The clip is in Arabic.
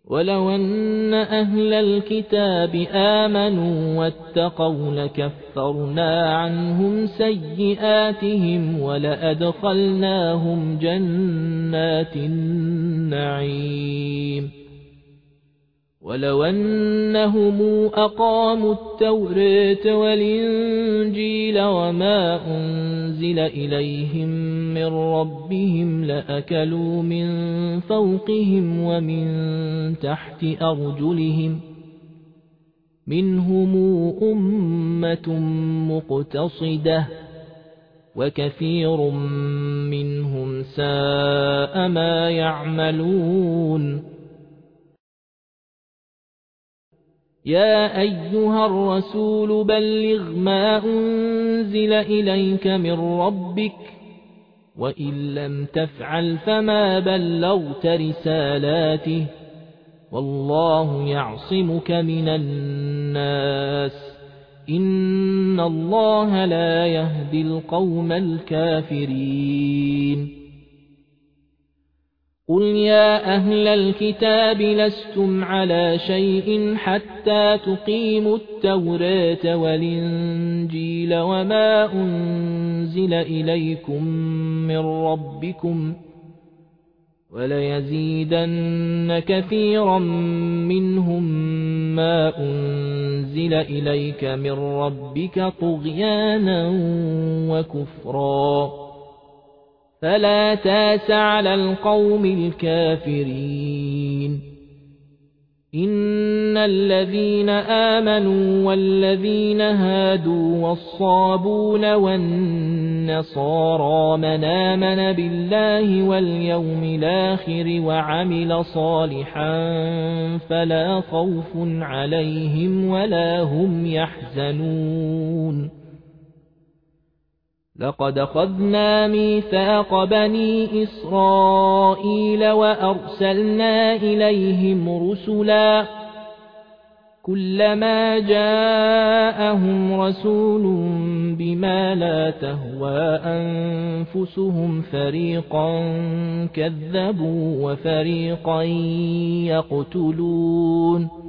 ولو أن أهل الكتاب آمنوا واتقوا لكفرنا عنهم سيئاتهم ولأدخلناهم جنات النعيم ولو أنهم أقاموا التوراة والإنجيل وما أنزل إليهم من ربهم لأكلوا من فوقهم ومن تحت أرجلهم منهم أمة مقتصدة وكثير منهم ساء ما يعملون يا أيها الرسول بلغ ما أنزل إليك من ربك وإن لم تفعل فما بلغت رسالاته والله يعصمك من الناس إن الله لا يهدي القوم الكافرين قل يا أهل الكتاب لستم على شيء حتى تقيموا التوراة والإنجيل وما أنزل إليكم من ربكم وليزيدن كثيرا منهم ما أنزل إليك من ربك طغيانا وكفرا فلا تاس على القوم الكافرين إن الذين آمنوا والذين هادوا والصابون والنصارى من آمن بالله واليوم الآخر وعمل صالحا فلا خوف عليهم ولا هم يحزنون لقد أخذنا ميثاق بني إسرائيل وأرسلنا إليهم رسلا كلما جاءهم رسول بما لا تهوى أنفسهم فريقا كذبوا وفريقا يقتلون